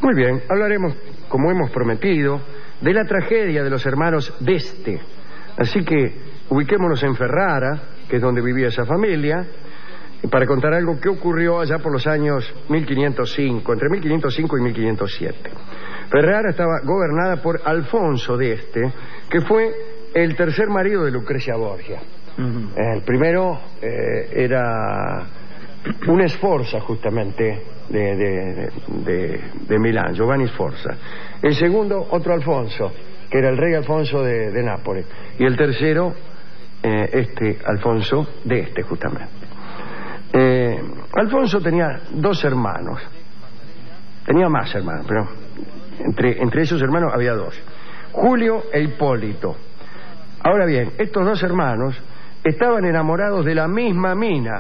Muy bien, hablaremos, como hemos prometido, de la tragedia de los hermanos d'Este. Así que ubiquémonos en Ferrara, que es donde vivía esa familia, para contar algo que ocurrió allá por los años 1505, entre 1505 y 1507. Ferrara estaba gobernada por Alfonso d'Este, que fue el tercer marido de Lucrecia Borgia. El primero era un Sforza, justamente, de Milán, Giovanni Sforza. El segundo, otro Alfonso, que era el rey Alfonso de Nápoles. Y el tercero, Alfonso d'Este, justamente. Alfonso tenía dos hermanos. Tenía más hermanos, pero entre esos hermanos había dos: Julio e Hipólito. Ahora bien, estos dos hermanos estaban enamorados de la misma mina,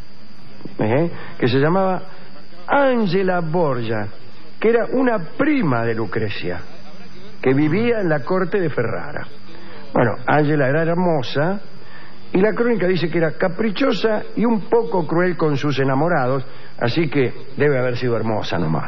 que se llamaba Angela Borgia, que era una prima de Lucrecia, que vivía en la corte de Ferrara. Bueno, Angela era hermosa, y la crónica dice que era caprichosa y un poco cruel con sus enamorados, así que debe haber sido hermosa nomás.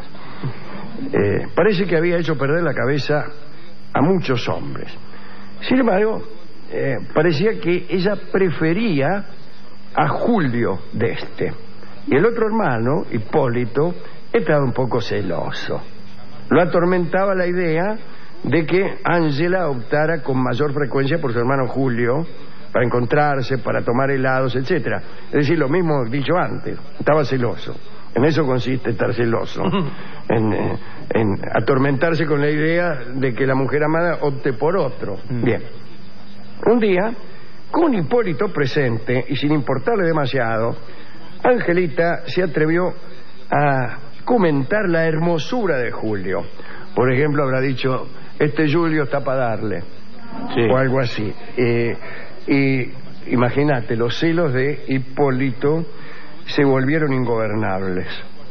Parece que había hecho perder la cabeza a muchos hombres. Sin embargo, parecía que ella prefería a Julio d'Este. Y el otro hermano, Hipólito, estaba un poco celoso. Lo atormentaba la idea de que Ángela optara con mayor frecuencia por su hermano Julio, para encontrarse, para tomar helados, etcétera. Es decir, lo mismo dicho antes, estaba celoso. En eso consiste estar celoso, en atormentarse con la idea de que la mujer amada opte por otro. Bien. Un día, con Hipólito presente y sin importarle demasiado, Angelita se atrevió a comentar la hermosura de Julio. Por ejemplo, habrá dicho: este Julio está para darle, sí, o algo así. Y imagínate, los celos de Hipólito se volvieron ingobernables.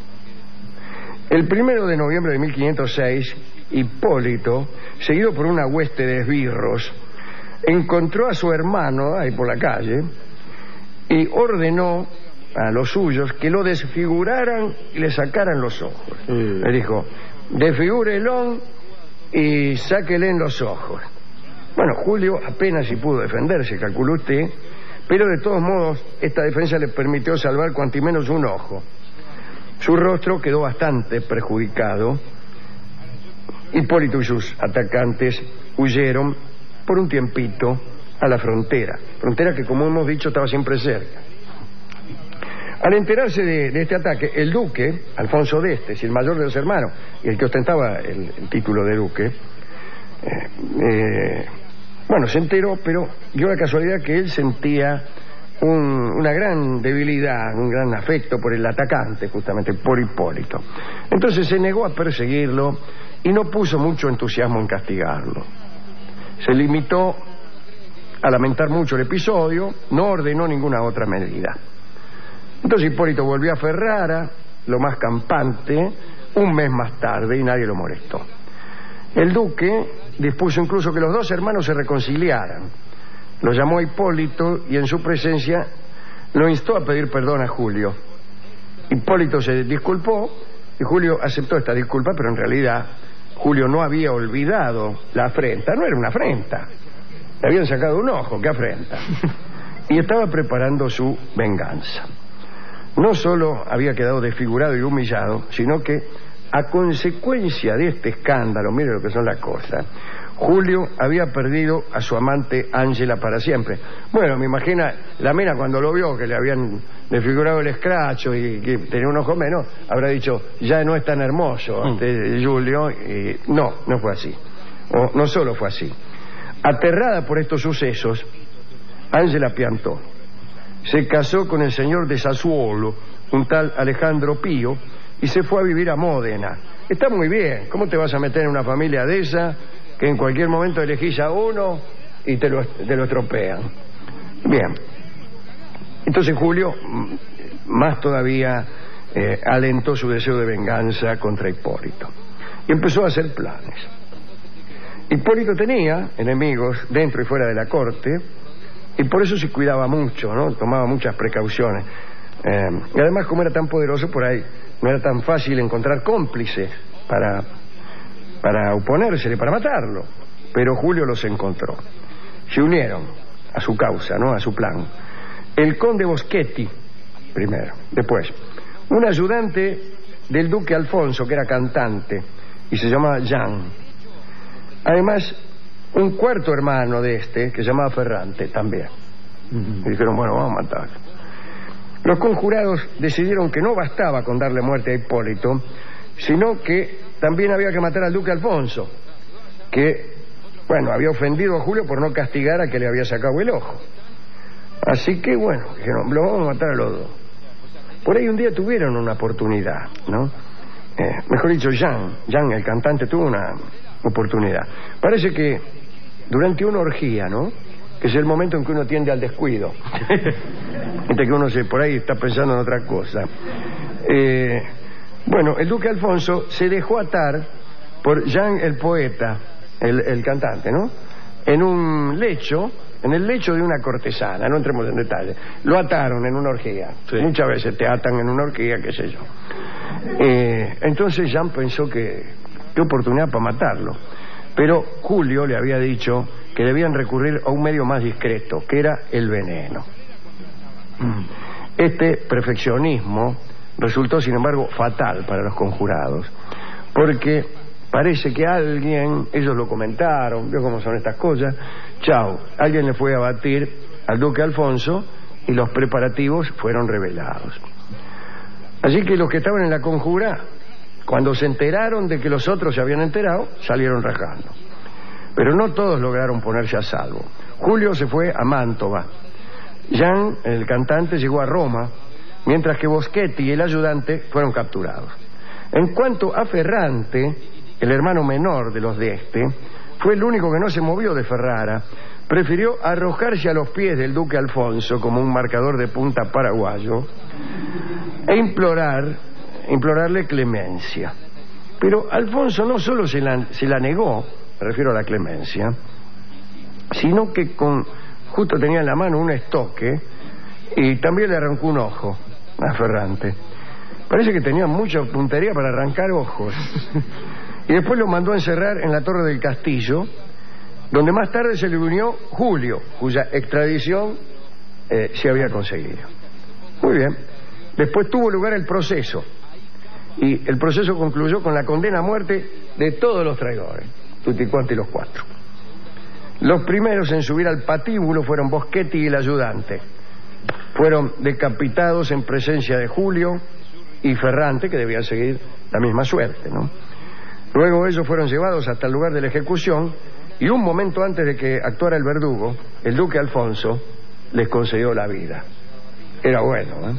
El 1 de noviembre de 1506, Hipólito, seguido por una hueste de esbirros, encontró a su hermano ahí por la calle y ordenó a los suyos que lo desfiguraran y le sacaran los ojos. Le dijo: desfigúrelo y sáquele en los ojos. Bueno, Julio apenas si pudo defenderse, calculó usted, pero de todos modos esta defensa le permitió salvar cuanto menos un ojo. Su rostro quedó bastante perjudicado. Hipólito y sus atacantes huyeron por un tiempito a la frontera que, como hemos dicho, estaba siempre cerca. Al enterarse de este ataque, el duque, Alfonso d'Este, el mayor de los hermanos, y el que ostentaba el título de duque, bueno, se enteró, pero dio la casualidad que él sentía una gran debilidad, un gran afecto por el atacante, justamente por Hipólito. Entonces se negó a perseguirlo y no puso mucho entusiasmo en castigarlo. Se limitó a lamentar mucho el episodio, no ordenó ninguna otra medida. Entonces Hipólito volvió a Ferrara, lo más campante, un mes más tarde, y nadie lo molestó. El duque dispuso incluso que los dos hermanos se reconciliaran. Lo llamó a Hipólito y en su presencia lo instó a pedir perdón a Julio. Hipólito se disculpó y Julio aceptó esta disculpa, pero en realidad Julio no había olvidado la afrenta. No era una afrenta, le habían sacado un ojo, ¿qué afrenta? Y estaba preparando su venganza. No solo había quedado desfigurado y humillado, sino que a consecuencia de este escándalo, mire lo que son las cosas, Julio había perdido a su amante Ángela para siempre. Bueno, me imagino la mina cuando lo vio, que le habían desfigurado el escracho y que tenía un ojo menos, habrá dicho: ya no es tan hermoso Julio. Y no fue así. No solo fue así. Aterrada por estos sucesos, Ángela piantó. Se casó con el señor de Sassuolo, un tal Alejandro Pío, y se fue a vivir a Módena. Está muy bien. ¿Cómo te vas a meter en una familia de esa que en cualquier momento elegís a uno y te lo estropean? Bien. Entonces Julio, más todavía, alentó su deseo de venganza contra Hipólito y empezó a hacer planes. Hipólito tenía enemigos dentro y fuera de la corte, y por eso se cuidaba mucho, ¿no? Tomaba muchas precauciones. Y además, como era tan poderoso, por ahí no era tan fácil encontrar cómplices para oponérsele, para matarlo. Pero Julio los encontró. Se unieron a su causa, ¿no?, a su plan. El conde Boschetti, primero. Después, un ayudante del duque Alfonso, que era cantante, y se llamaba Jean. Además, un cuarto hermano de este, que se llamaba Ferrante, también. Y dijeron, bueno, vamos a matar. Los conjurados decidieron que no bastaba con darle muerte a Hipólito, sino que también había que matar al duque Alfonso, que, bueno, había ofendido a Julio por no castigar a que le había sacado el ojo. Así que, bueno, dijeron, lo vamos a matar a los dos. Por ahí un día tuvieron una oportunidad, ¿no? Mejor dicho, Jean, el cantante, tuvo una oportunidad. Parece que durante una orgía, ¿no?, que es el momento en que uno tiende al descuido, entre que uno por ahí está pensando en otra cosa. Bueno, el duque Alfonso se dejó atar por Jean el poeta, el cantante, ¿no?, en el lecho de una cortesana, no entremos en detalle. Lo ataron en una orgía. Sí. Muchas veces te atan en una orgía, qué sé yo. Entonces Jean pensó que qué oportunidad para matarlo. Pero Julio le había dicho que debían recurrir a un medio más discreto, que era el veneno. Este perfeccionismo resultó, sin embargo, fatal para los conjurados, porque parece que alguien, ellos lo comentaron, vio cómo son estas cosas, alguien le fue a batir al duque Alfonso y los preparativos fueron revelados. Así que los que estaban en la conjura, cuando se enteraron de que los otros se habían enterado, salieron rajando. Pero no todos lograron ponerse a salvo. Julio se fue a Mantova. Jean, el cantante, llegó a Roma, mientras que Boschetti y el ayudante fueron capturados. En cuanto a Ferrante, el hermano menor de los de este, fue el único que no se movió de Ferrara. Prefirió arrojarse a los pies del duque Alfonso como un marcador de punta paraguayo e implorarle clemencia. Pero Alfonso no solo se la negó, me refiero a la clemencia, sino que justo tenía en la mano un estoque y también le arrancó un ojo a Ferrante. Parece que tenía mucha puntería para arrancar ojos. Y después lo mandó a encerrar en la torre del castillo, donde más tarde se le unió Julio, cuya extradición se había conseguido. Muy bien. Después tuvo lugar el proceso, y el proceso concluyó con la condena a muerte de todos los traidores, tutti quanti los cuatro. Los primeros en subir al patíbulo fueron Boschetti y el ayudante. Fueron decapitados en presencia de Julio y Ferrante, que debían seguir la misma suerte, ¿no? Luego ellos fueron llevados hasta el lugar de la ejecución, y un momento antes de que actuara el verdugo, el duque Alfonso les concedió la vida. Era bueno, ¿eh?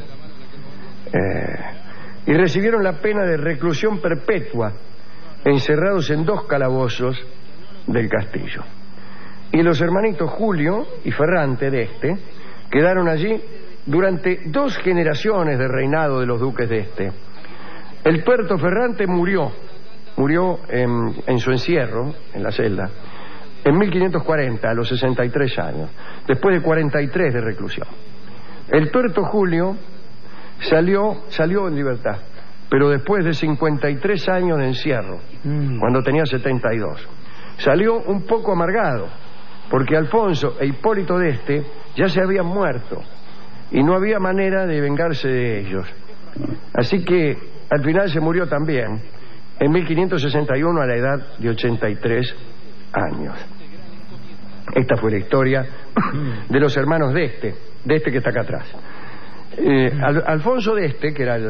Y recibieron la pena de reclusión perpetua, encerrados en 2 calabozos del castillo. Y los hermanitos Julio y Ferrante de este quedaron allí durante 2 generaciones de reinado de los duques de este. El tuerto Ferrante murió en su encierro, en la celda, en 1540, a los 63 años, después de 43 de reclusión. El tuerto Julio salió en libertad, pero después de 53 años de encierro, cuando tenía 72. Salió un poco amargado, porque Alfonso e Hipólito de este ya se habían muerto, y no había manera de vengarse de ellos. Así que al final se murió también, en 1561, a la edad de 83 años. Esta fue la historia de los hermanos de este que está acá atrás. Alfonso de este, que era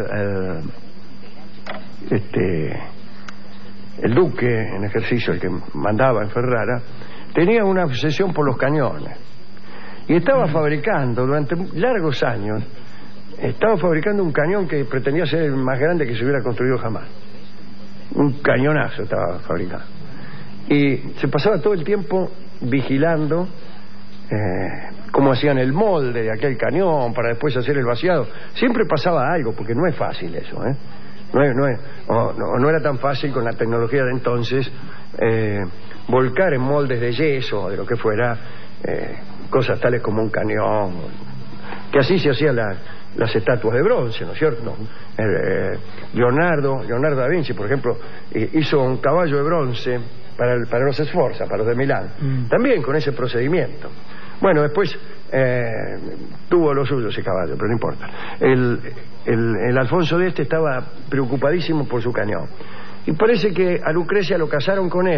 el duque en ejercicio, el que mandaba en Ferrara, tenía una obsesión por los cañones. Y estaba fabricando, durante largos años, un cañón que pretendía ser el más grande que se hubiera construido jamás. Un cañonazo estaba fabricando. Y se pasaba todo el tiempo vigilando cómo hacían el molde de aquel cañón para después hacer el vaciado. Siempre pasaba algo, porque no es fácil eso, ¿eh? No era tan fácil con la tecnología de entonces volcar en moldes de yeso o de lo que fuera cosas tales como un cañón, que así se hacía las estatuas de bronce, ¿no es cierto? Leonardo da Vinci, por ejemplo, hizo un caballo de bronce para los Sforza, para los de Milán, también con ese procedimiento. Bueno, después tuvo lo suyo ese caballo, pero no importa. El Alfonso de estaba preocupadísimo por su cañón. Y parece que a Lucrecia lo casaron con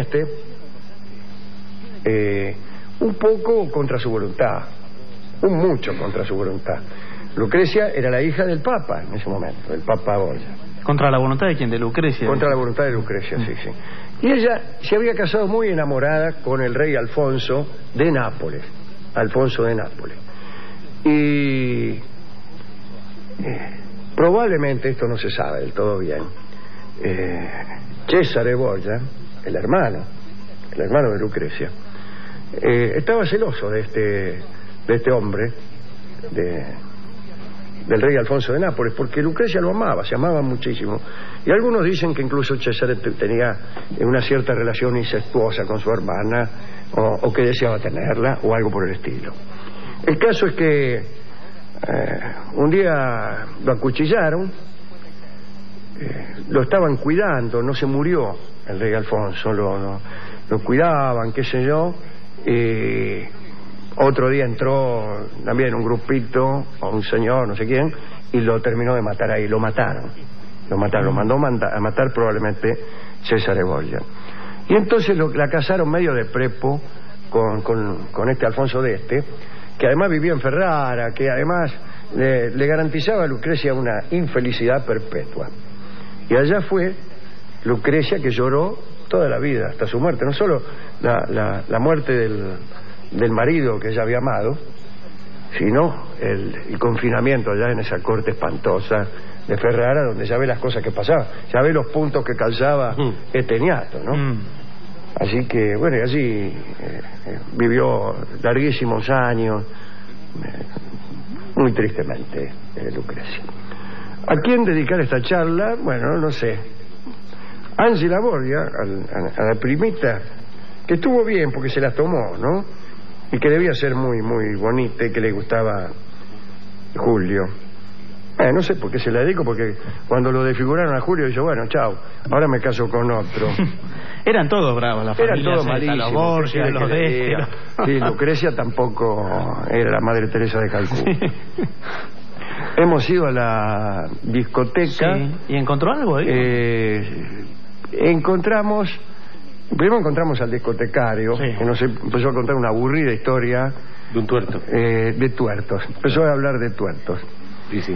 un poco contra su voluntad, mucho contra su voluntad. Lucrecia era la hija del Papa en ese momento, del Papa Borgia. ¿Contra la voluntad de quién? ¿De Lucrecia? Contra la voluntad de Lucrecia, sí. Y ella se había casado muy enamorada con el rey Alfonso de Nápoles. Y probablemente, esto no se sabe del todo bien, Cesare Borgia, el hermano de Lucrecia, estaba celoso de este hombre, del rey Alfonso de Nápoles, porque Lucrecia lo amaba, se amaban muchísimo. Y algunos dicen que incluso Cesare tenía una cierta relación incestuosa con su hermana, o que deseaba tenerla, o algo por el estilo. El caso es que un día lo acuchillaron, lo estaban cuidando, no se murió el rey Alfonso, lo cuidaban, qué sé yo. Otro día entró también un grupito, o un señor, no sé quién, y lo terminó de matar ahí, lo mataron, lo mandó a matar probablemente Cesare Borgia. Y entonces la casaron medio de prepo con este Alfonso de que además vivía en Ferrara, que además le garantizaba a Lucrecia una infelicidad perpetua. Y allá fue Lucrecia, que lloró toda la vida, hasta su muerte, no solo la muerte del marido que ella había amado, sino el confinamiento allá en esa corte espantosa de Ferrara, donde ya ve las cosas que pasaban, ya ve los puntos que calzaba Eteniato, ¿no? Así que, bueno, y allí vivió larguísimos años, muy tristemente, Lucrecia. ¿A quién dedicar esta charla? Bueno, no sé. Ángela Borgia, a la primita, que estuvo bien porque se las tomó, ¿no? Y que debía ser muy, muy bonita y que le gustaba Julio. No sé por qué se la dedico, porque cuando lo desfiguraron a Julio, dijo, bueno, chao, ahora me caso con otro. Eran todos bravos, la familia. Eran todos malísimos. Los Borgia, los de Sí, Lucrecia tampoco era la Madre Teresa de Calcuta. Sí. Hemos ido a la discoteca. Sí. ¿Y encontró algo ahí? Primero encontramos al discotecario, sí, que nos empezó a contar una aburrida historia de un tuerto. De tuertos. Empezó a hablar de tuertos. Sí.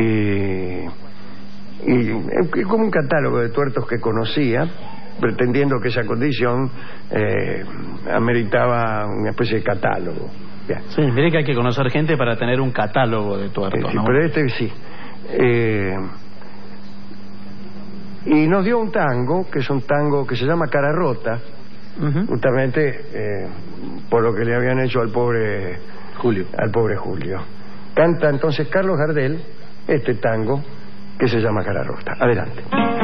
Y como un catálogo de tuertos que conocía, pretendiendo que esa condición ameritaba una especie de catálogo. Bien. Sí, mire que hay que conocer gente para tener un catálogo de tuertos, sí, ¿no? Pero sí. Y nos dio un tango, que es un tango que se llama Cara Rota, justamente por lo que le habían hecho al pobre Julio. Canta entonces Carlos Gardel este tango que se llama Cara Rota. Adelante.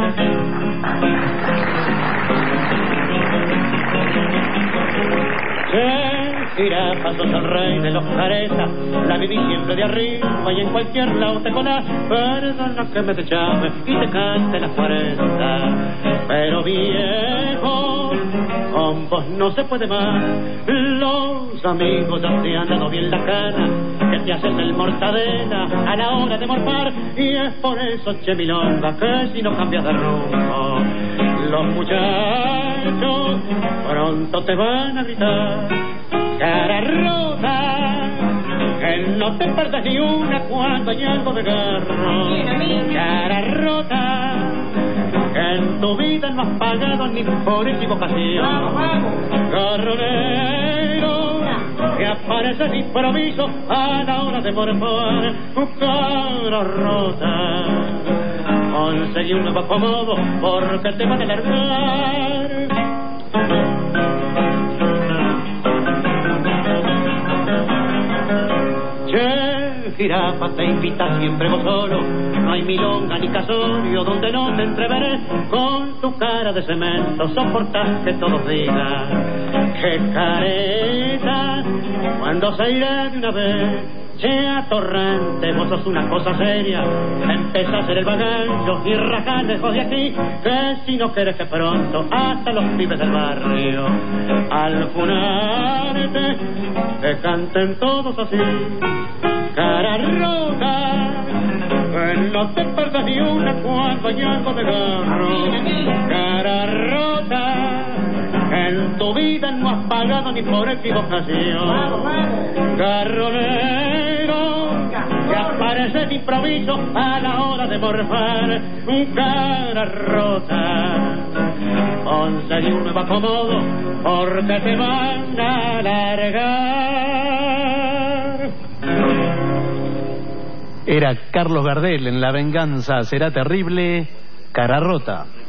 Jirafa, sos el rey de los caretas, la viví siempre de arriba y en cualquier lado te colás. Perdona que me te llame y te cante las 40, pero viejo, con vos no se puede más. Los amigos ya te han dado bien la cana, que te hacen el mortadela a la hora de morfar, y es por eso, che milonga, que si no cambias de rumbo, los muchachos pronto te van a gritar. Cara rota, que no te perdas ni una cuando hay algo de guerra. Cara rota, que en tu vida no has pagado ni por equivocación. Garronero, que aparece de improviso a la hora de morfar. Cara rota, conseguí un nuevo acomodo porque te van a largar. Jirafa, te invita siempre vos solo, no hay milonga ni casorio donde no te entreveré. Con tu cara de cemento soportas que todos digan que careta, cuando se irá de una vez Che, atorrante, vos sos una cosa seria. Empezá a hacer el bagallo y rajá lejos de aquí, que si no querés que pronto hasta los pibes del barrio al funarte te canten todos así. Cara rota, no te perdas ni una cuando hay algo de garro. Cara rota, en tu vida no has pagado ni por equivocación. Garronero, que aparece de improviso a la hora de morfar. Cara rota, conseguí un nuevo acomodo porque te van a largar. Era Carlos Gardel en La venganza será terrible, Cara rota.